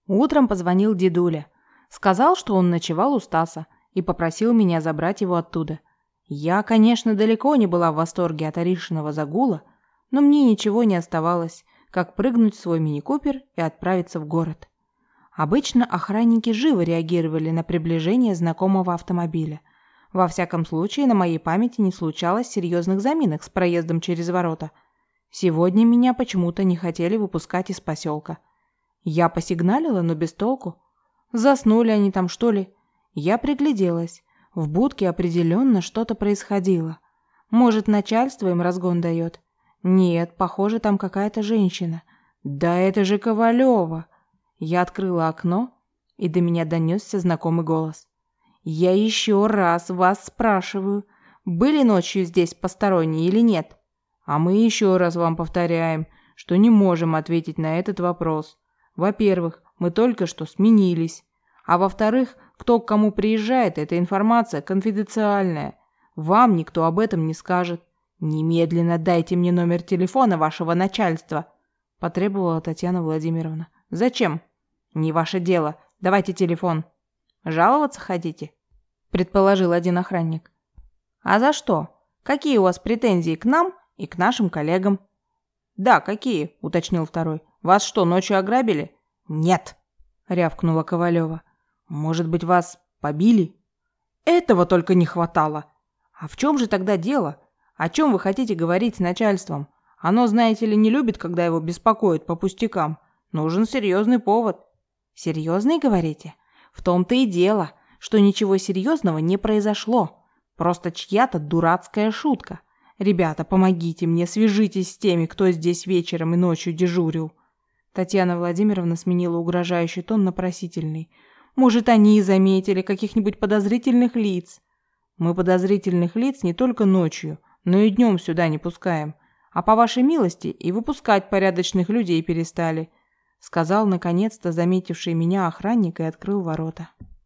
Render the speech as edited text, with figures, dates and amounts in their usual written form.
Утром позвонил дедуля. Сказал, что он ночевал у Стаса и попросил меня забрать его оттуда. Я, конечно, далеко не была в восторге от Аришиного загула, но мне ничего не оставалось, как прыгнуть в свой мини-купер и отправиться в город. Обычно охранники живо реагировали на приближение знакомого автомобиля. Во всяком случае, на моей памяти не случалось серьезных заминок с проездом через ворота. Сегодня меня почему-то не хотели выпускать из поселка. Я посигналила, но без толку. Заснули они там, что ли? Я пригляделась. В будке определенно что-то происходило. Может, начальство им разгон дает? Нет, похоже, там какая-то женщина. Да это же Ковалева! Я открыла окно, и до меня донесся знакомый голос. «Я еще раз вас спрашиваю, были ночью здесь посторонние или нет? А мы еще раз вам повторяем, что не можем ответить на этот вопрос. Во-первых, мы только что сменились. А во-вторых, кто к кому приезжает, эта информация конфиденциальная. Вам никто об этом не скажет. Немедленно дайте мне номер телефона вашего начальства», – потребовала Татьяна Владимировна. «Зачем?» «Не ваше дело. Давайте телефон». «Жаловаться хотите?» – предположил один охранник. «А за что? Какие у вас претензии к нам и к нашим коллегам?» «Да, какие?» – уточнил второй. «Вас что, ночью ограбили?» «Нет», – рявкнула Ковалева. «Может быть, вас побили?» «Этого только не хватало. А в чем же тогда дело? О чем вы хотите говорить с начальством? Оно, знаете ли, не любит, когда его беспокоят по пустякам. Нужен серьезный повод». «Серьезный, говорите? В том-то и дело, что ничего серьезного не произошло. Просто чья-то дурацкая шутка. Ребята, помогите мне, свяжитесь с теми, кто здесь вечером и ночью дежурил». Татьяна Владимировна сменила угрожающий тон на просительный. «Может, они и заметили каких-нибудь подозрительных лиц?» «Мы подозрительных лиц не только ночью, но и днем сюда не пускаем. А по вашей милости и выпускать порядочных людей перестали», — сказал наконец-то заметивший меня охранник и открыл ворота.